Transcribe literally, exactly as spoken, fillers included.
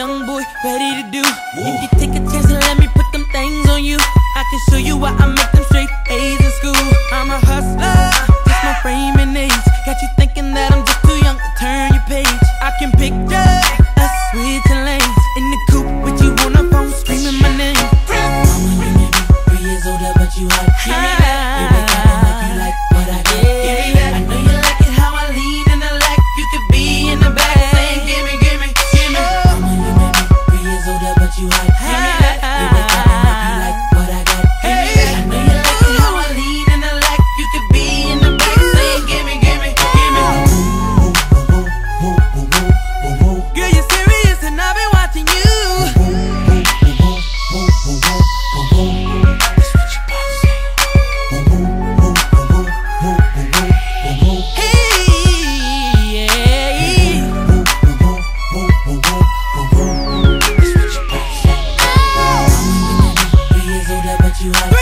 young boy ready to do. If you take a chance and let me put them things on you, I can show you why I make them straight A's in school. I'm a hustler, just my frame and age got you thinking that I'm just too young to turn your page. I can picture us switching lanes in the coupe with you on the phone screaming my name. Mama, you may be three years older, but you hot. Give me that. You wake up and like you like what I got. Give me that. I know you like it how I lean in the leg. You could be in the back saying give me, give me, give me. Mama, you may be three years older, but you hot. Give me that. You wake up and like you like what I got. Give me that. I know you like it how I lean in the leg. You could be in the back saying give me, give me, give me. Girl, you're serious and I've been watching you. You